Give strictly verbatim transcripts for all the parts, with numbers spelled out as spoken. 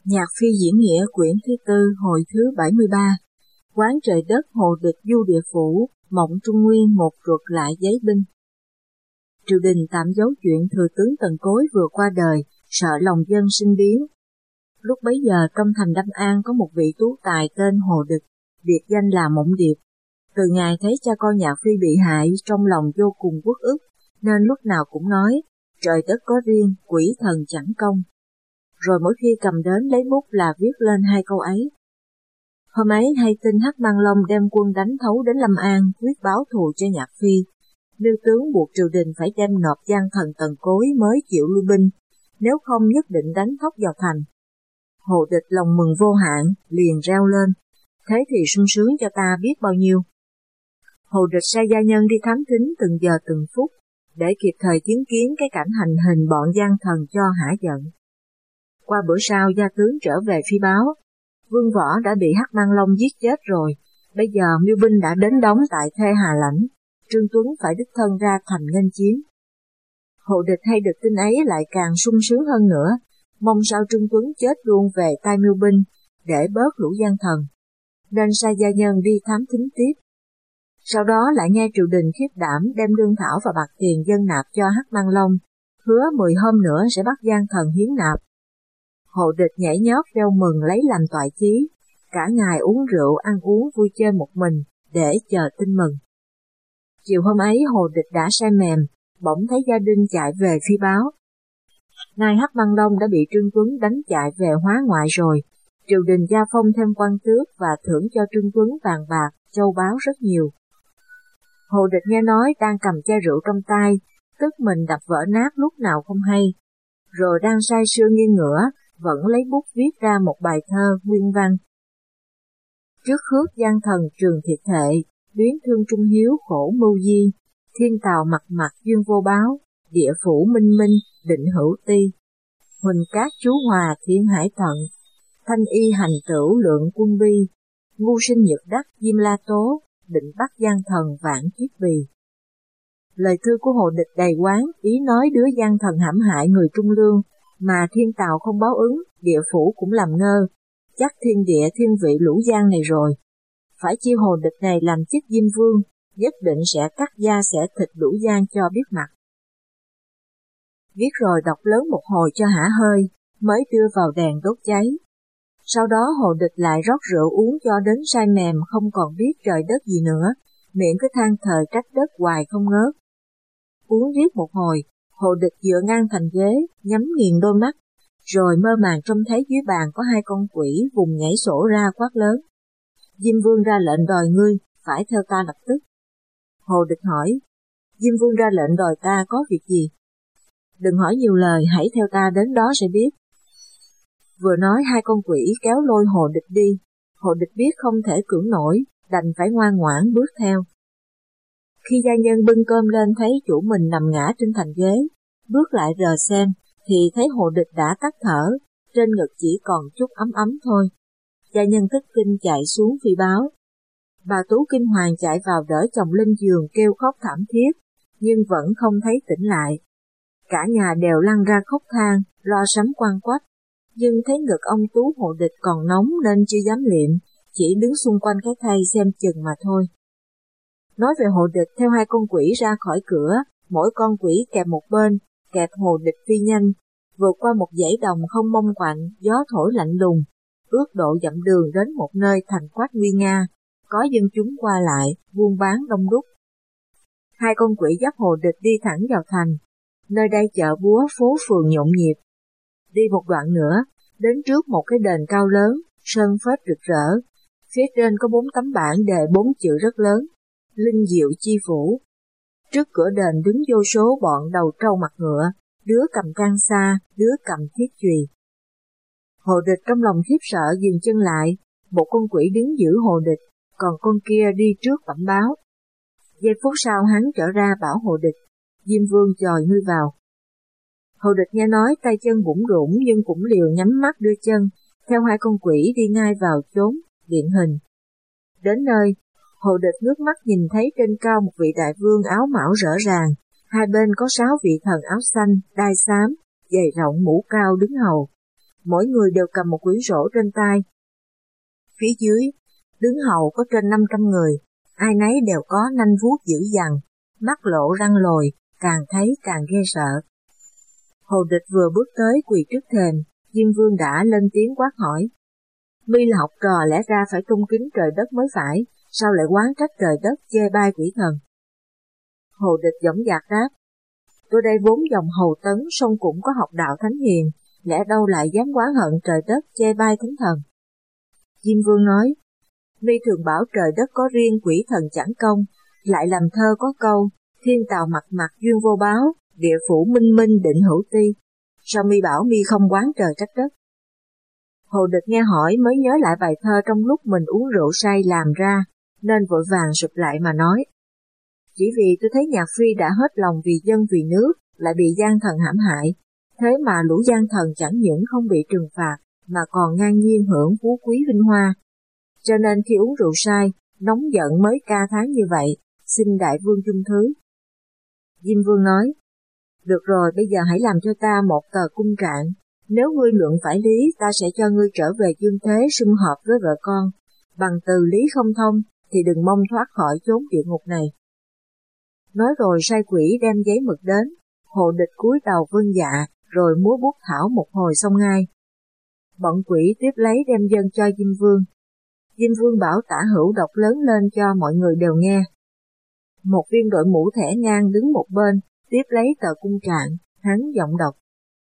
Nhạc phi diễn nghĩa quyển thứ tư hồi thứ bảy mươi ba. Quán trời đất hồ địch du địa phủ, mộng trung nguyên một ruột lại giấy binh. Triều đình tạm giấu chuyện thừa tướng Tần Cối vừa qua đời, sợ lòng dân sinh biến. Lúc bấy giờ trong thành Đâm An có một vị tú tài tên Hồ Địch, biệt danh là Mộng Điệp. Từ ngày thấy cha con Nhạc phi bị hại, trong lòng vô cùng uất ức, nên lúc nào cũng nói, trời đất có riêng, quỷ thần chẳng công. Rồi mỗi khi cầm đến lấy bút là viết lên hai câu ấy. Hôm ấy hay tin Hắc Mang Long đem quân đánh thấu đến Lâm An, quyết báo thù cho Nhạc phi. Lưu tướng buộc triều đình phải đem nộp gian thần Tần Cối mới chịu lui binh, nếu không nhất định đánh thóc vào thành. Hồ Địch lòng mừng vô hạn, liền reo lên, thế thì sung sướng cho ta biết bao nhiêu. Hồ Địch sai gia nhân đi thám thính từng giờ từng phút, để kịp thời chứng kiến cái cảnh hành hình bọn gian thần cho hả giận. Qua bữa sau gia tướng trở về phi báo, Vương Võ đã bị Hắc Mang Long giết chết rồi, bây giờ mưu binh đã đến đóng tại Thê Hà Lãnh, Trương Tuấn phải đích thân ra thành nghênh chiến. Hồ Địch hay được tin ấy lại càng sung sướng hơn nữa, mong sao Trương Tuấn chết luôn về tay mưu binh, để bớt lũ gian thần, nên sai gia nhân đi thám thính tiếp. Sau đó lại nghe triều đình khiếp đảm đem lương thảo và bạc tiền dân nạp cho Hắc Mang Long, hứa mười hôm nữa sẽ bắt gian thần hiến nạp. Hồ Địch nhảy nhót reo mừng lấy làm toại chí, cả ngày uống rượu ăn uống vui chơi một mình, để chờ tin mừng. Chiều hôm ấy Hồ Địch đã say mềm, bỗng thấy gia đình chạy về phi báo. Nay Hắc Mang Long đã bị Trương Tuấn đánh chạy về Hóa Ngoại rồi, triều đình gia phong thêm quan tước và thưởng cho Trương Tuấn vàng bạc, châu báu rất nhiều. Hồ Địch nghe nói đang cầm chai rượu trong tay, tức mình đập vỡ nát lúc nào không hay, rồi đang say sưa nghiêng ngửa, vẫn lấy bút viết ra một bài thơ nguyên văn. Trước khước gian thần trường thiệt thệ, luyến thương trung hiếu khổ mưu di, thiên tào mặt mặt duyên vô báo, địa phủ minh minh, định hữu ti. Huỳnh cát chú hòa thiên hải thận, thanh y hành tửu lượng quân bi, ngu sinh nhật đắc diêm la tố, định bắt gian thần vạn kiếp bì. Lời thư của Hồ Địch đầy quán, ý nói đứa gian thần hãm hại người trung lương, mà thiên tào không báo ứng, địa phủ cũng làm ngơ, chắc thiên địa thiên vị lũ gian này rồi. Phải chi Hồ Địch này làm chức diêm vương, nhất định sẽ cắt da xẻ thịt lũ gian cho biết mặt. Viết rồi đọc lớn một hồi cho hả hơi, mới đưa vào đèn đốt cháy. Sau đó Hồ Địch lại rót rượu uống cho đến say mềm không còn biết trời đất gì nữa, miệng cứ than thở trách đất hoài không ngớt. Uống riết một hồi, Hồ Địch dựa ngang thành ghế, nhắm nghiền đôi mắt, rồi mơ màng trông thấy dưới bàn có hai con quỷ vùng nhảy sổ ra quát lớn. Diêm Vương ra lệnh đòi ngươi, phải theo ta lập tức. Hồ Địch hỏi, Diêm Vương ra lệnh đòi ta có việc gì? Đừng hỏi nhiều lời, hãy theo ta đến đó sẽ biết. Vừa nói hai con quỷ kéo lôi Hồ Địch đi, Hồ Địch biết không thể cưỡng nổi, đành phải ngoan ngoãn bước theo. Khi gia nhân bưng cơm lên thấy chủ mình nằm ngã trên thành ghế, bước lại rờ xem, thì thấy Hồ Địch đã tắt thở, trên ngực chỉ còn chút ấm ấm thôi. Gia nhân thất kinh chạy xuống phi báo. Bà Tú kinh hoàng chạy vào đỡ chồng lên giường kêu khóc thảm thiết, nhưng vẫn không thấy tỉnh lại. Cả nhà đều lăn ra khóc than, lo sắm quăn quách, nhưng thấy ngực ông Tú Hồ Địch còn nóng nên chưa dám liệm, chỉ đứng xung quanh cái thây xem chừng mà thôi. Nói về Hồ Địch theo hai con quỷ ra khỏi cửa, mỗi con quỷ kẹp một bên, kẹp Hồ Địch phi nhanh, vượt qua một dãy đồng không mông quạnh, gió thổi lạnh lùng, ước độ dặm đường đến một nơi thành quách nguy nga, có dân chúng qua lại, buôn bán đông đúc. Hai con quỷ dắt Hồ Địch đi thẳng vào thành, nơi đây chợ búa phố phường nhộn nhịp. Đi một đoạn nữa, đến trước một cái đền cao lớn, sơn phết rực rỡ, phía trên có bốn tấm bảng đề bốn chữ rất lớn, linh diệu chi phủ. Trước cửa đền đứng vô số bọn đầu trâu mặt ngựa, đứa cầm can xa, đứa cầm thiết chùy. Hồ Địch trong lòng khiếp sợ dừng chân lại, một con quỷ đứng giữ Hồ Địch, còn con kia đi trước bẩm báo. Giây phút sau hắn trở ra bảo Hồ Địch, Diêm Vương chòi ngươi vào. Hồ Địch nghe nói tay chân bủn rủn nhưng cũng liều nhắm mắt đưa chân, theo hai con quỷ đi ngay vào chốn điện hình. Đến nơi, Hồ Địch ngước mắt nhìn thấy trên cao một vị đại vương áo mão rỡ ràng, hai bên có sáu vị thần áo xanh, đai xám, giày rộng mũ cao đứng hầu. mỗi người đều cầm một quyển sổ trên tay. Phía dưới, đứng hầu có trên năm trăm người, ai nấy đều có nanh vuốt dữ dằn, mắt lộ răng lồi, càng thấy càng ghê sợ. Hồ Địch vừa bước tới quỳ trước thềm, Diêm Vương đã lên tiếng quát hỏi. Mi là học trò lẽ ra phải trung kính trời đất mới phải, sao lại oán trách trời đất chê bai quỷ thần? Hồ Địch dõng dạc đáp. Tôi đây vốn dòng hầu tấn song cũng có học đạo thánh hiền, lẽ đâu lại dám oán hận trời đất chê bai thánh thần? Diêm Vương nói. Mi thường bảo trời đất có riêng quỷ thần chẳng công, lại làm thơ có câu, thiên tào mặt mặt duyên vô báo, địa phủ minh minh định hữu ti. Sao mi bảo mi không oán trời trách đất? Hồ Địch nghe hỏi mới nhớ lại bài thơ trong lúc mình uống rượu say làm ra, nên vội vàng sụp lại mà nói. Chỉ vì tôi thấy nhạc phi đã hết lòng vì dân vì nước, lại bị gian thần hãm hại, thế mà lũ gian thần chẳng những không bị trừng phạt, mà còn ngang nhiên hưởng phú quý vinh hoa. Cho nên khi uống rượu say, nóng giận mới ca thán như vậy, xin đại vương dung thứ. Diêm Vương nói, được rồi, bây giờ hãy làm cho ta một tờ cung trạng, nếu ngươi luận phải lý ta sẽ cho ngươi trở về dương thế sum họp với vợ con, bằng từ lý không thông thì đừng mong thoát khỏi chốn địa ngục này. Nói rồi sai quỷ đem giấy mực đến, Hồ Địch cúi đầu vâng dạ, rồi múa bút thảo một hồi xong ngay. Bọn quỷ tiếp lấy đem dâng cho Diêm Vương. Diêm Vương bảo Tả Hữu đọc lớn lên cho mọi người đều nghe. Một viên đội mũ thẻ ngang đứng một bên, tiếp lấy tờ cung trạng, hắn giọng đọc.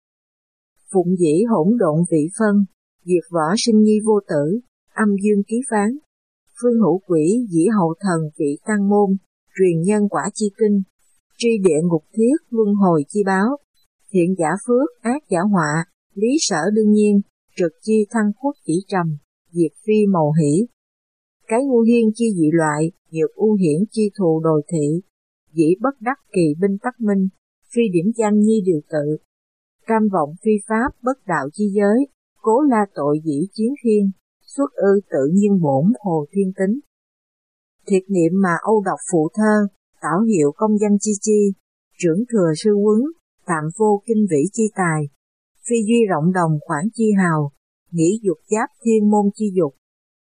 Phụng dĩ hỗn độn vị phân, diệt võ sinh nhi vô tử, âm dương ký phán. Phương hữu quỷ dĩ hậu thần vị tăng môn, truyền nhân quả chi kinh, tri địa ngục thiết luân hồi chi báo, thiện giả phước ác giả họa, lý sở đương nhiên, trực chi thăng khuất chỉ trầm, diệt phi màu hỷ. Cái ngu hiên chi dị loại, nhược u hiển chi thù đồi thị, dĩ bất đắc kỳ binh tắc minh, phi điểm danh nhi điều tự. Cam vọng phi pháp bất đạo chi giới, cố la tội dĩ chiến khiên, xuất ư tự nhiên bổn hồ thiên tính. Thiệt niệm mà âu đọc phụ thơ, tảo hiệu công danh chi chi, trưởng thừa sư quấn, tạm vô kinh vĩ chi tài. Phi duy rộng đồng khoản chi hào, nghĩ dục giáp thiên môn chi dục.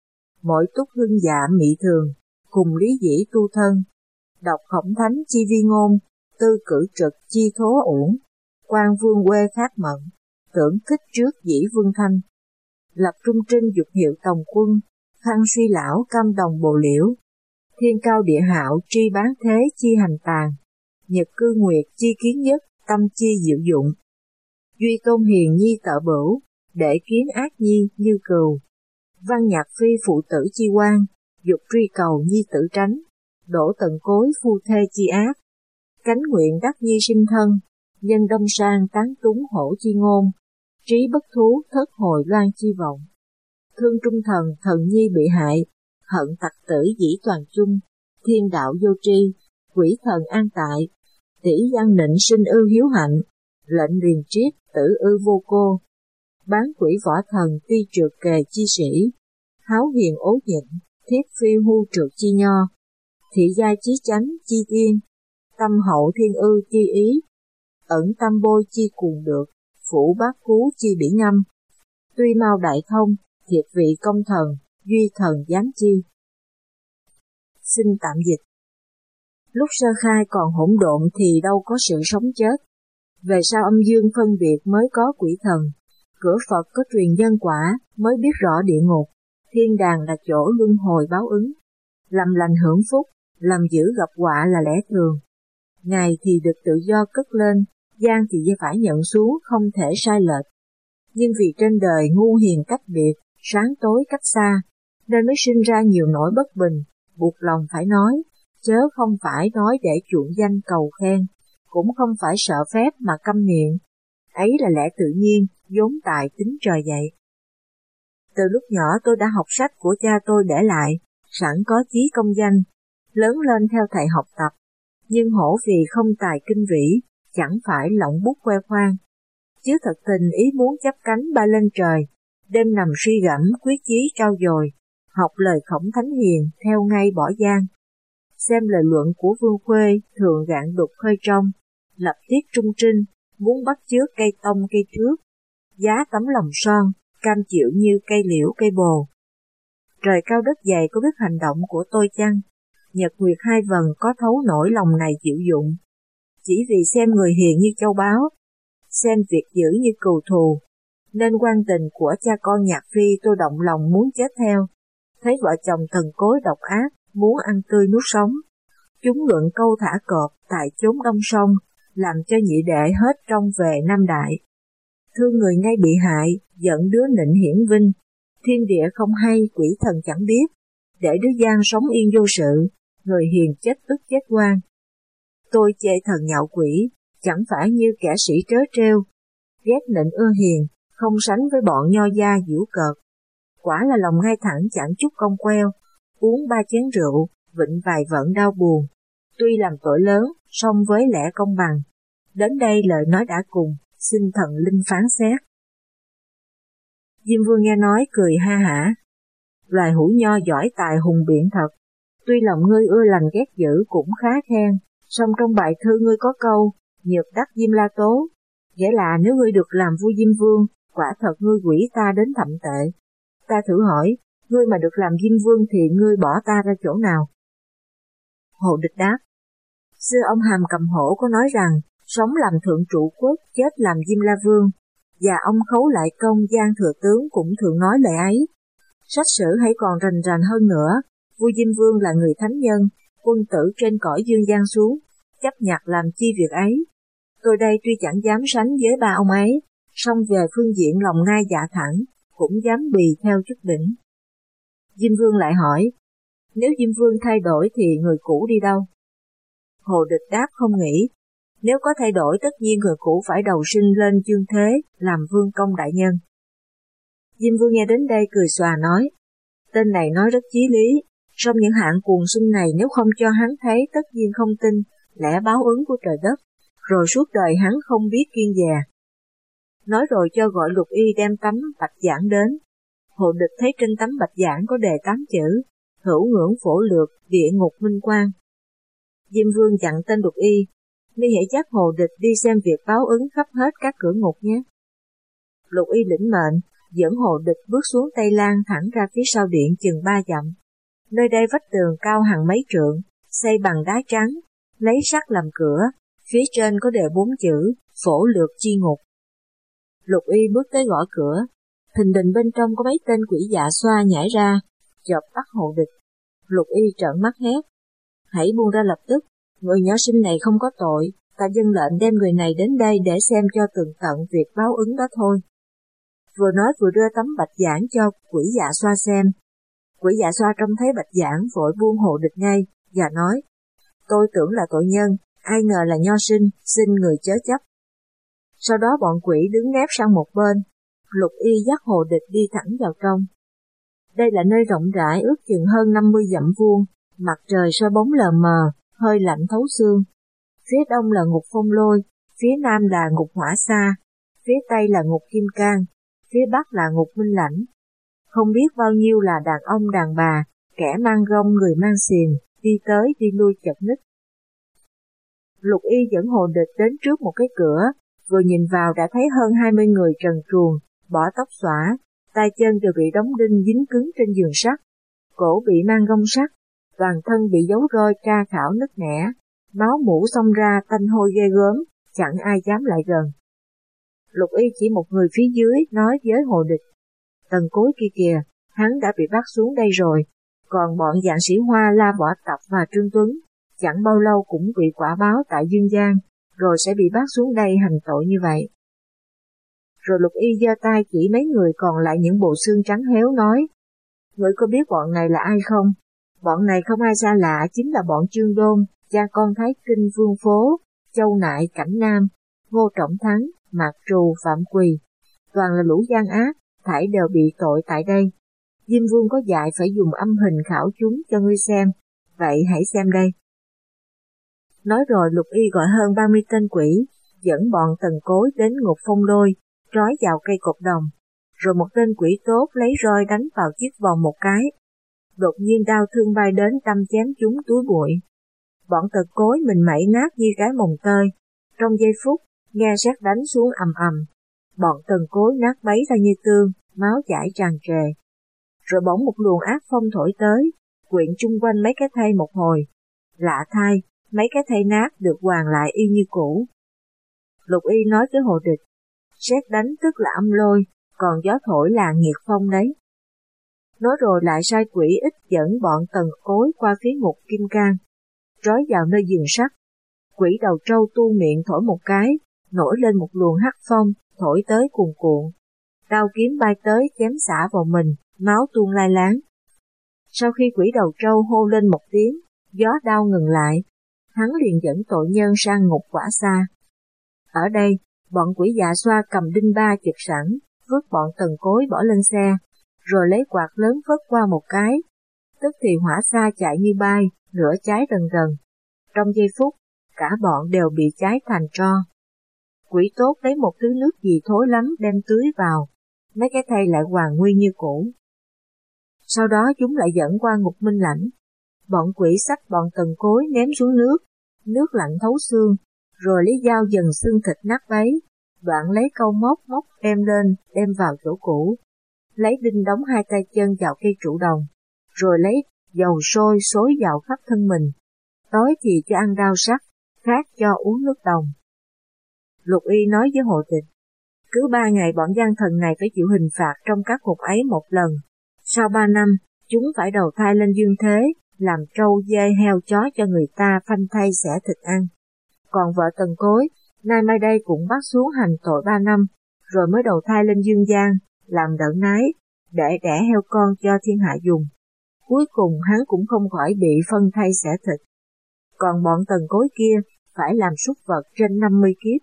Mỗi túc hưng dạ mị thường, cùng lý dĩ tu thân. Đọc khổng thánh chi vi ngôn, tư cử trực chi thố uổng. Quan vương quê khác mận, tưởng kích trước dĩ vương thanh. Lập trung trinh dục hiệu tòng quân, khăn suy lão cam đồng bồ liễu. Thiên cao địa hạo tri bán thế chi hành tàn, nhật cư nguyệt chi kiến nhất, tâm chi diệu dụng. Duy tôn hiền nhi tợ bửu, để kiến ác nhi như cừu. Văn nhạc phi phụ tử chi quan, dục truy cầu nhi tử tránh. Đổ tận cối phu thê chi ác, cánh nguyện đắc nhi sinh thân. Nhân đông sang tán túng hổ chi ngôn, trí bất thú thất hồi loan chi vọng. Thương trung thần thần nhi bị hại, hận tặc tử dĩ toàn chung, thiên đạo vô tri, quỷ thần an tại, tỷ văn nịnh sinh ư hiếu hạnh, lệnh riền triết tử ư vô cô. Bán quỷ võ thần ti trượt kề chi sĩ, háo hiền ố nhịn, thiết phi hu trượt chi nho. Thị giai chí chánh chi tiên, tâm hậu thiên ư chi ý. Ẩn tâm bôi chi cuồng được, phủ bát cú chi bỉ ngâm. Tuy mau đại thông, thiệt vị công thần, duy thần giám chi. Xin tạm dịch. Lúc sơ khai còn hỗn độn thì đâu có sự sống chết. Về sau âm dương phân biệt mới có quỷ thần. Cửa Phật có truyền nhân quả mới biết rõ địa ngục. Thiên đàng là chỗ luân hồi báo ứng. Làm lành hưởng phúc, làm dữ gặp họa là lẽ thường. Ngày thì được tự do cất lên, gian thì phải nhận xuống không thể sai lệch. Nhưng vì trên đời ngu hiền cách biệt, sáng tối cách xa, nên mới sinh ra nhiều nỗi bất bình, buộc lòng phải nói, chớ không phải nói để chuộng danh cầu khen, cũng không phải sợ phép mà câm miệng. Ấy là lẽ tự nhiên, vốn tại tính trời vậy. Từ lúc nhỏ tôi đã học sách của cha tôi để lại, sẵn có chí công danh, lớn lên theo thầy học tập, nhưng hổ vì không tài kinh vĩ, chẳng phải lộng bút khoe khoang. Chứ thật tình ý muốn chắp cánh bay lên trời, đêm nằm suy gẫm quyết chí trau dồi, học lời khổng thánh hiền theo ngay bỏ gian. Xem lời luận của Vương Khuê thường gạn đục khơi trong, lập tiết trung trinh, muốn bắt chước cây tông cây trước. giá tấm lòng son, cam chịu như cây liễu cây bồ. Trời cao đất dày có biết hành động của tôi chăng? Nhật nguyệt hai vầng có thấu nổi lòng này chịu dụng. Chỉ vì xem người hiền như châu báu, xem việc dữ như cừu thù, nên quan tình của cha con Nhạc Phi tôi động lòng muốn chết theo. Thấy vợ chồng thần cối độc ác, muốn ăn tươi nuốt sống. Chúng luận câu thả cọp tại chốn đông sông, làm cho nhị đệ hết trong về Nam Đại. Thương người ngay bị hại, giận đứa nịnh hiển vinh, thiên địa không hay quỷ thần chẳng biết, để đứa gian sống yên vô sự, người hiền chết tức chết oan. Tôi chê thần nhạo quỷ, chẳng phải như kẻ sĩ trớ trêu, ghét nịnh ưa hiền, không sánh với bọn nho gia giễu cợt. Quả là lòng ngay thẳng chẳng chút cong queo, uống ba chén rượu, vịnh vài vận đau buồn. Tuy làm tội lớn, song với lẽ công bằng. Đến đây lời nói đã cùng, xin thần linh phán xét. Diêm Vương nghe nói cười ha hả. Loài hữu nho giỏi tài hùng biện thật. Tuy lòng ngươi ưa lành ghét dữ cũng khá khen, song trong bài thư ngươi có câu, nhược đắc Diêm La Tố. Nghĩa là nếu ngươi được làm vua Diêm Vương, quả thật ngươi quỷ ta đến thậm tệ. Ta thử hỏi, ngươi mà được làm Diêm Vương thì ngươi bỏ ta ra chỗ nào? Hồ Địch đáp, xưa ông Hàm Cầm Hổ có nói rằng, sống làm thượng trụ quốc, chết làm Diêm La Vương, và ông Khấu Lại Công Giang Thừa Tướng cũng thường nói lời ấy. Sách sử hãy còn rành rành hơn nữa, vua Diêm Vương là người thánh nhân, quân tử trên cõi dương gian xuống, chấp nhặt làm chi việc ấy. Tôi đây tuy chẳng dám sánh với ba ông ấy, song về phương diện lòng ngai dạ thẳng, cũng dám bì theo chút đỉnh. Diêm Vương lại hỏi, nếu Diêm Vương thay đổi thì người cũ đi đâu? Hồ Địch đáp không nghĩ, nếu có thay đổi tất nhiên người cũ phải đầu sinh lên dương thế, làm vương công đại nhân. Diêm Vương nghe đến đây cười xòa nói, tên này nói rất chí lý, song những hạng cuồng sinh này nếu không cho hắn thấy tất nhiên không tin, lẽ báo ứng của trời đất, rồi suốt đời hắn không biết kiêng dè. Nói rồi cho gọi Lục Y đem tấm bạch giảng đến. Hồ Địch thấy trên tấm bạch giảng có đề tám chữ, hữu ngưỡng phổ lược, địa ngục minh quang. Diêm Vương dặn tên Lục Y, mi hãy dắt Hồ Địch đi xem việc báo ứng khắp hết các cửa ngục nhé. Lục Y lĩnh mệnh, dẫn Hồ Địch bước xuống Tây Lan thẳng ra phía sau điện chừng ba dặm. Nơi đây vách tường cao hàng mấy trượng, xây bằng đá trắng, lấy sắt làm cửa, phía trên có đề bốn chữ, phổ lược chi ngục. Lục Y bước tới gõ cửa, thình lình bên trong có mấy tên quỷ dạ xoa nhảy ra, chộp bắt Hồ Địch. Lục Y trợn mắt hét, hãy buông ra lập tức, người nhỏ sinh này không có tội, ta dâng lệnh đem người này đến đây để xem cho tường tận việc báo ứng đó thôi. Vừa nói vừa đưa tấm bạch giảng cho quỷ dạ xoa xem. Quỷ dạ xoa trông thấy bạch giảng vội buông Hồ Địch ngay, và nói, tôi tưởng là tội nhân, ai ngờ là nho sinh, xin người chớ chấp. Sau đó bọn quỷ đứng nép sang một bên, Lục Y dắt Hồ Địch đi thẳng vào trong. Đây là nơi rộng rãi ước chừng hơn năm mươi dặm vuông, mặt trời soi bóng lờ mờ, hơi lạnh thấu xương. Phía đông là ngục Phong Lôi, phía nam là ngục Hỏa Sa, phía tây là ngục Kim Cang, phía bắc là ngục Minh Lãnh. Không biết bao nhiêu là đàn ông đàn bà, kẻ mang gông người mang xiềng, đi tới đi lui chật ních. Lục Y dẫn Hồ Địch đến trước một cái cửa, vừa nhìn vào đã thấy hơn hai mươi người trần truồng, bỏ tóc xõa, tay chân đều bị đóng đinh dính cứng trên giường sắt, cổ bị mang gông sắt, toàn thân bị dấu roi tra khảo nứt nẻ, máu mủ xông ra tanh hôi ghê gớm, chẳng ai dám lại gần. Lục Y chỉ một người phía dưới nói với Hồ Địch, Tần Cối kia kìa, hắn đã bị bắt xuống đây rồi, còn bọn dạng sĩ Hoa La Võ Tập và Trương Tuấn, chẳng bao lâu cũng bị quả báo tại Dương Giang, rồi sẽ bị bắt xuống đây hành tội như vậy. Rồi Lục Y giơ tay chỉ mấy người còn lại những bộ xương trắng héo nói, ngươi có biết bọn này là ai không? Bọn này không ai xa lạ, chính là bọn Trương Đôn, cha con Thái Kinh Vương Phố, Châu Nại Cảnh Nam, Ngô Trọng Thắng, Mạc Trù, Phạm Quỳ, toàn là lũ gian ác, thảy đều bị tội tại đây. Diêm Vương có dạy phải dùng âm hình khảo chúng cho ngươi xem, vậy hãy xem đây. Nói rồi Lục Y gọi hơn ba mươi tên quỷ, dẫn bọn Tần Cối đến ngục Phong Lôi, trói vào cây cột đồng, rồi một tên quỷ tốt lấy roi đánh vào chiếc vòng một cái. Đột nhiên đau thương bay đến đâm chém chúng túi bụi. Bọn Tần Cối mình mẩy nát như cái mồng tơi, trong giây phút, nghe sét đánh xuống ầm ầm. bọn Tần Cối nát bấy ra như tương, máu chảy tràn trề. Rồi bỗng một luồng ác phong thổi tới, quyện chung quanh mấy cái thây một hồi. Lạ thay, mấy cái thây nát được hoàn lại y như cũ. Lục Y nói với Hồ Địch, sét đánh tức là âm lôi, còn gió thổi là nghiệt phong đấy. Nói rồi lại sai quỷ ích dẫn bọn Tần Cối qua phía ngục Kim Cang, trói vào nơi giường sắt. Quỷ đầu trâu tu miệng thổi một cái, nổi lên một luồng hắc phong, thổi tới cuồn cuộn. Đao kiếm bay tới chém xả vào mình, máu tuôn lai láng. Sau khi quỷ đầu trâu hô lên một tiếng, gió đao ngừng lại, hắn liền dẫn tội nhân sang ngục quả xa. Ở đây, bọn quỷ dạ xoa cầm đinh ba chực sẵn, vứt bọn Tần Cối bỏ lên xe, rồi lấy quạt lớn phất qua một cái. Tức thì hỏa xa chạy như bay, lửa cháy rần rần. Trong giây phút, cả bọn đều bị cháy thành tro. Quỷ tốt lấy một thứ nước gì thối lắm đem tưới vào, mấy cái thây lại hoàn nguyên như cũ. Sau đó chúng lại dẫn qua ngục Minh Lãnh. Bọn quỷ xách bọn Tần Cối ném xuống nước, nước lạnh thấu xương, rồi lấy dao dần xương thịt nát bấy, đoạn lấy câu móc móc đem lên, đem vào chỗ cũ. Lấy đinh đóng hai tay chân vào cây trụ đồng, rồi lấy dầu sôi xối vào khắp thân mình. Tối thì cho ăn rau sắc, khát cho uống nước đồng. Lục Y nói với Hồ Tịch, cứ ba ngày bọn gian thần này phải chịu hình phạt trong các ngục ấy một lần. Sau ba năm, chúng phải đầu thai lên dương thế, làm trâu dê heo chó cho người ta phanh thay xẻ thịt ăn. Còn vợ Tần Cối, nay mai đây cũng bắt xuống hành tội ba năm, rồi mới đầu thai lên dương gian, làm đỡ nái, để đẻ heo con cho thiên hạ dùng. Cuối cùng hắn cũng không khỏi bị phân thay xẻ thịt. Còn bọn Tần Cối kia phải làm súc vật trên năm mươi kiếp.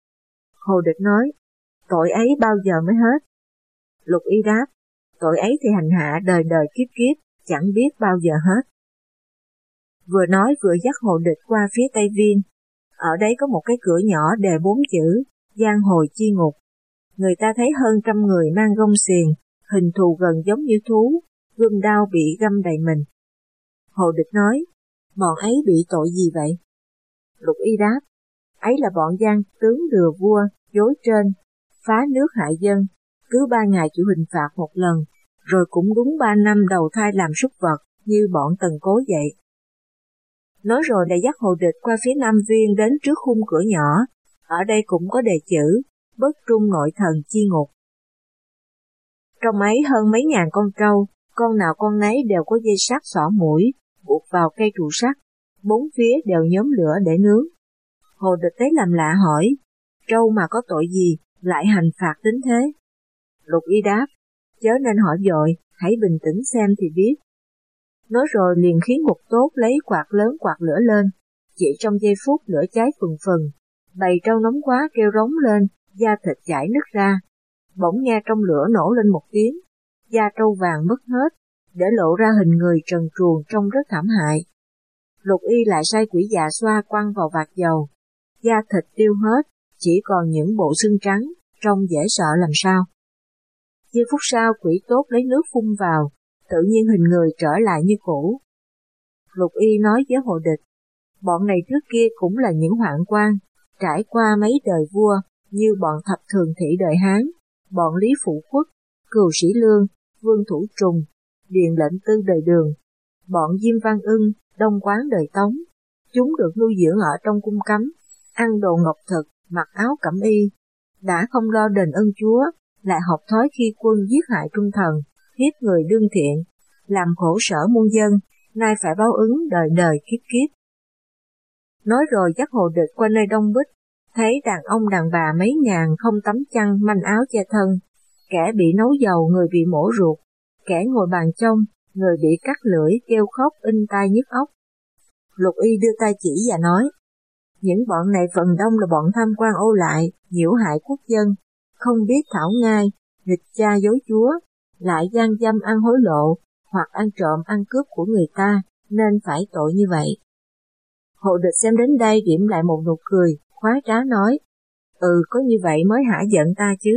Hồ Địch nói, tội ấy bao giờ mới hết? Lục Y đáp, tội ấy thì hành hạ đời đời kiếp kiếp, chẳng biết bao giờ hết. Vừa nói vừa dắt Hồ Địch qua phía Tây Viên. Ở đấy có một cái cửa nhỏ đề bốn chữ, giang hồi chi ngục. Người ta thấy hơn trăm người mang gông xiềng, hình thù gần giống như thú, gươm đao bị găm đầy mình. Hồ Địch nói, bọn ấy bị tội gì vậy? Lục Y đáp, ấy là bọn gian tướng lừa vua, dối trên, phá nước hại dân, cứ ba ngày chịu hình phạt một lần, rồi cũng đúng ba năm đầu thai làm súc vật, như bọn Tần Cối vậy. Nói rồi đã dắt Hồ Địch qua phía Nam Viên đến trước khung cửa nhỏ, ở đây cũng có đề chữ, bất trung nội thần chi ngục. Trong ấy hơn mấy ngàn con trâu, con nào con nấy đều có dây sắt xỏ mũi, buộc vào cây trụ sắt, bốn phía đều nhóm lửa để nướng. Hồ Địch thấy làm lạ hỏi, trâu mà có tội gì, lại hành phạt đến thế? Lục Y đáp, chớ nên hỏi vội, hãy bình tĩnh xem thì biết. Nói rồi liền khiến Ngục Tốt lấy quạt lớn quạt lửa lên, chỉ trong giây phút lửa cháy phừng phừng, bầy trâu nóng quá kêu rống lên, da thịt chảy nứt ra. Bỗng nghe trong lửa nổ lên một tiếng, da trâu vàng mất hết, để lộ ra hình người trần truồng trông rất thảm hại. Lục Y lại sai quỷ dạ xoa quăng vào vạc dầu, da thịt tiêu hết, chỉ còn những bộ xương trắng, trông dễ sợ làm sao. Giây phút sau quỷ tốt lấy nước phun vào, tự nhiên hình người trở lại như cũ. Lục Y nói với Hồ Địch, bọn này trước kia cũng là những hoạn quan, trải qua mấy đời vua, như bọn Thập Thường Thị đời Hán, bọn Lý Phụ Khuất, Cừu Sĩ Lương, Vương Thủ Trùng, Điền Lệnh Tư đời Đường, bọn Diêm Văn Ưng, Đông Quán đời Tống. Chúng được nuôi dưỡng ở trong cung cấm, ăn đồ ngọc thực, mặc áo cẩm y, đã không lo đền ơn Chúa, lại học thói khi quân giết hại trung thần, hiếp người đương thiện, làm khổ sở muôn dân, nay phải báo ứng đời đời kiếp kiếp. Nói rồi dắt Hồ Địch qua nơi Đông Bích, thấy đàn ông đàn bà mấy ngàn không tấm chăn manh áo che thân, kẻ bị nấu dầu, người bị mổ ruột, kẻ ngồi bàn trông, người bị cắt lưỡi kêu khóc in tai nhức óc. Lục Y đưa tay chỉ và nói, những bọn này phần đông là bọn tham quan ô lại, nhiễu hại quốc dân, không biết thảo ngai, nghịch cha dối chúa, lại gian dâm ăn hối lộ, hoặc ăn trộm ăn cướp của người ta, nên phải tội như vậy. Hồ Địch xem đến đây điểm lại một nụ cười, khoái trá nói, ừ có như vậy mới hả giận ta chứ.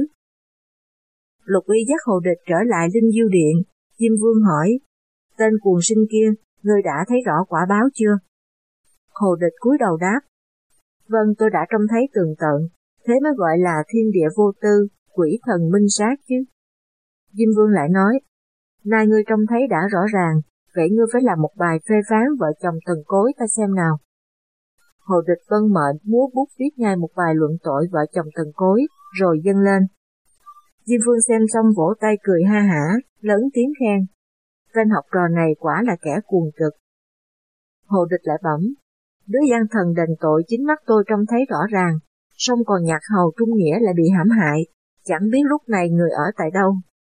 Lục Y dắt Hồ Địch trở lại Linh Diêu Điện, Diêm Vương hỏi, tên cuồng sinh kia, ngươi đã thấy rõ quả báo chưa? Hồ Địch cúi đầu đáp, vâng tôi đã trông thấy tường tận, thế mới gọi là thiên địa vô tư, quỷ thần minh sát chứ. Diêm Vương lại nói, nay ngươi trông thấy đã rõ ràng, vậy ngươi phải làm một bài phê phán vợ chồng Tần Cối ta xem nào. Hồ Địch vân mệnh múa bút viết ngay một bài luận tội vợ chồng Tần Cối, rồi dâng lên. Diêm Vương xem xong vỗ tay cười ha hả, lớn tiếng khen. Tên học trò này quả là kẻ cuồng trực. Hồ Địch lại bẩm, đứa gian thần đền tội chính mắt tôi trông thấy rõ ràng, song còn nhạc hầu Trung Nghĩa lại bị hãm hại, chẳng biết lúc này người ở tại đâu.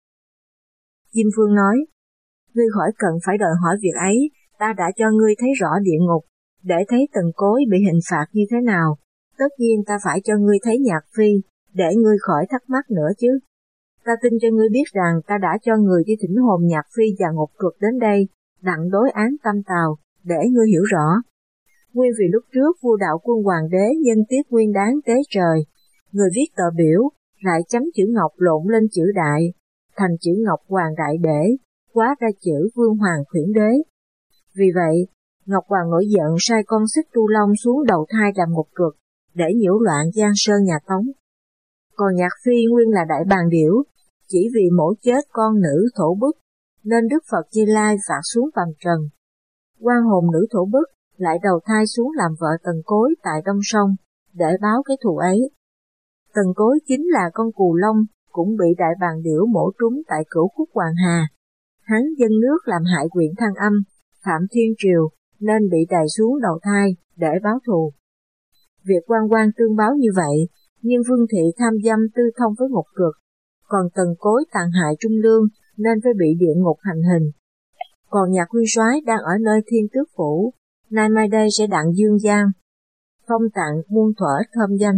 Diêm Vương nói, ngươi khỏi cần phải đòi hỏi việc ấy, ta đã cho ngươi thấy rõ địa ngục, để thấy Tần Cối bị hình phạt như thế nào, tất nhiên ta phải cho ngươi thấy Nhạc Phi, để ngươi khỏi thắc mắc nữa chứ. Ta tin cho ngươi biết rằng ta đã cho người đi thỉnh hồn Nhạc Phi và Ngục Truật đến đây, đặng đối án Tam Tào, để ngươi hiểu rõ. Nguyên vì lúc trước vua đạo quân hoàng đế nhân tiết nguyên đáng tế trời, người viết tờ biểu, lại chấm chữ ngọc lộn lên chữ đại, thành chữ ngọc hoàng đại để, hóa ra chữ vương hoàng khuyển đế. Vì vậy, Ngọc Hoàng nổi giận sai con Xích Tu Long xuống đầu thai làm Ngục Truật, để nhiễu loạn Giang Sơn nhà Tống. Còn Nhạc Phi nguyên là đại bàng điểu, chỉ vì mổ chết con nữ Thổ Bức, nên Đức Phật Như Lai phạt xuống phàm trần. Oan hồn nữ Thổ Bức lại đầu thai xuống làm vợ Tần Cối tại Đông Sông, để báo cái thù ấy. Tần Cối chính là con Cù Long, cũng bị đại bàng điểu mổ trúng tại Cửu Khúc Hoàng Hà. Hắn dân nước làm hại huyện Thăng Âm, phạm thiên triều, nên bị đày xuống đầu thai, để báo thù. Việc quan quan tương báo như vậy, nhưng Vương Thị tham dâm tư thông với Ngục Truật, còn Tần Cối tàn hại Trung Lương, nên phải bị địa ngục hành hình. Còn Nhạc Nguyên Soái đang ở nơi Thiên Tước Phủ, nay mai đây sẽ đặng dương gian, phong tặng muôn thuở thơm danh.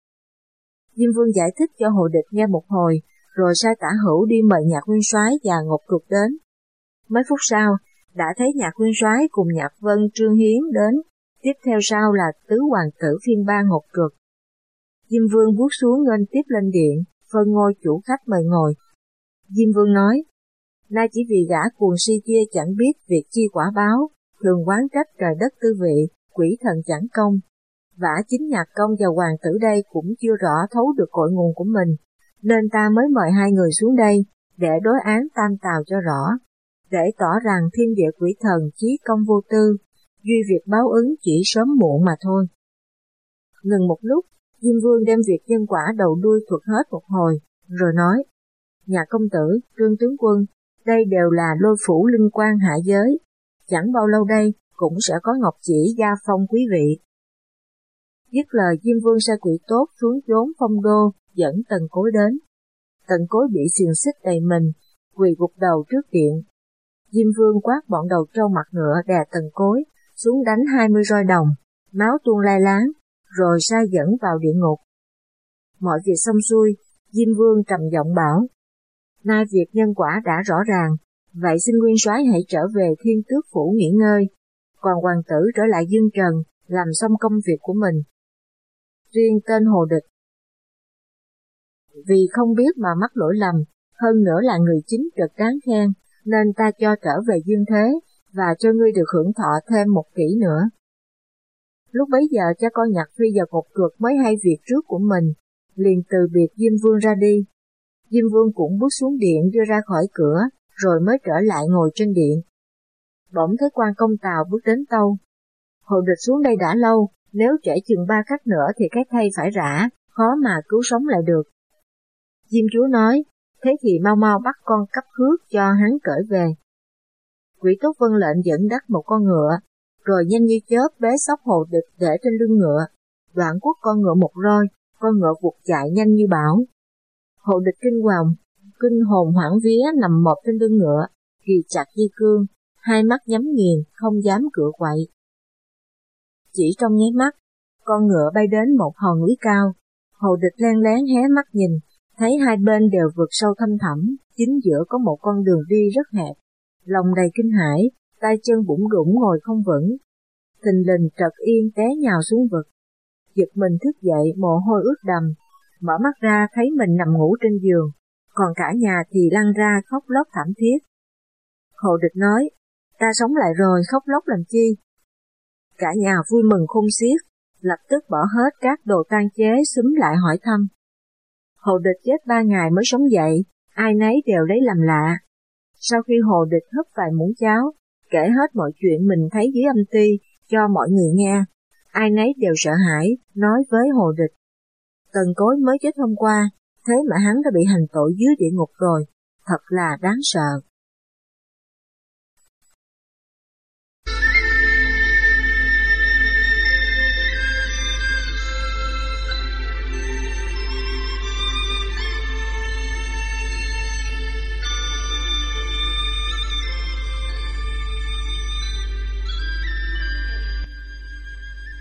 Diêm Vương giải thích cho Hồ Địch nghe một hồi, rồi sai Tả Hữu đi mời Nhạc Nguyên Soái và Ngục Truật đến. Mấy phút sau, đã thấy Nhạc Nguyên Soái cùng Nhạc Vân Trương Hiến đến, tiếp theo sau là tứ hoàng tử phiên bang Ngục Truật. Diêm Vương bước xuống nghênh tiếp lên điện, phân ngôi chủ khách mời ngồi. Diêm Vương nói, nay chỉ vì gã cuồng si kia chẳng biết việc chi quả báo, thường quán trách trời đất tư vị, quỷ thần chẳng công. Vả chính Nhạc Công và hoàng tử đây cũng chưa rõ thấu được cội nguồn của mình, nên ta mới mời hai người xuống đây, để đối án Tam Tào cho rõ, để tỏ rằng thiên địa quỷ thần chí công vô tư, duy việc báo ứng chỉ sớm muộn mà thôi. Ngừng một lúc, Diêm Vương đem việc nhân quả đầu đuôi thuật hết một hồi, rồi nói, Nhạc công tử, Trương tướng quân, đây đều là lôi phủ linh quan hạ giới, chẳng bao lâu đây cũng sẽ có ngọc chỉ gia phong quý vị. Dứt lời, Diêm Vương sai quỷ tốt xuống chốn phong đô, dẫn Tần Cối đến. Tần Cối bị xiềng xích đầy mình, quỳ gục đầu trước điện. Diêm Vương quát bọn đầu trâu mặt ngựa đè Tần Cối, xuống đánh hai mươi roi đồng, máu tuôn lai láng, rồi sai dẫn vào địa ngục. Mọi việc xong xuôi, Diêm Vương trầm giọng bảo, nay việc nhân quả đã rõ ràng, vậy xin Nguyên Soái hãy trở về Thiên Tước Phủ nghỉ ngơi, còn hoàng tử trở lại dương trần, làm xong công việc của mình. Riêng tên Hồ Địch, vì không biết mà mắc lỗi lầm, hơn nữa là người chính trực đáng khen, nên ta cho trở về dương thế, và cho ngươi được hưởng thọ thêm một kỷ nữa. Lúc bấy giờ cha con Nhạc Phi và Ngục Truật mới hay việc trước của mình, liền từ biệt Diêm Vương ra đi. Diêm Vương cũng bước xuống điện đưa ra khỏi cửa, rồi mới trở lại ngồi trên điện. Bỗng thấy quan công Tào bước đến tâu. Hồ Địch xuống đây đã lâu, nếu trễ chừng ba khắc nữa thì cái thây phải rã, khó mà cứu sống lại được. Diêm chúa nói, thế thì mau mau bắt con cấp hước cho hắn cởi về. Quỷ tốt vân lệnh dẫn đắc một con ngựa, rồi nhanh như chớp bế xóc Hồ Địch để trên lưng ngựa, đoạn quất con ngựa một roi, con ngựa vụt chạy nhanh như bão. Hồ Địch kinh hoàng, kinh hồn hoảng vía nằm mọp trên lưng ngựa, ghi chặt dây cương, hai mắt nhắm nghiền, không dám cựa quậy. Chỉ trong nháy mắt, con ngựa bay đến một hòn núi cao, Hồ Địch len lén hé mắt nhìn, thấy hai bên đều vực sâu thăm thẳm, chính giữa có một con đường đi rất hẹp, lòng đầy kinh hãi, tay chân bủn rủn ngồi không vững. Thình lình trật yên té nhào xuống vực. Giật mình thức dậy, mồ hôi ướt đầm, mở mắt ra thấy mình nằm ngủ trên giường, còn cả nhà thì lăn ra khóc lóc thảm thiết. Hồ Địch nói, ta sống lại rồi, khóc lóc làm chi? Cả nhà vui mừng khôn xiết, lập tức bỏ hết các đồ tang chế xúm lại hỏi thăm. Hồ Địch chết ba ngày mới sống dậy, ai nấy đều lấy làm lạ. Sau khi Hồ Địch húp vài muỗng cháo, kể hết mọi chuyện mình thấy dưới âm ty cho mọi người nghe, ai nấy đều sợ hãi, nói với Hồ Địch: Tần Cối mới chết hôm qua, thế mà hắn đã bị hành tội dưới địa ngục rồi, thật là đáng sợ.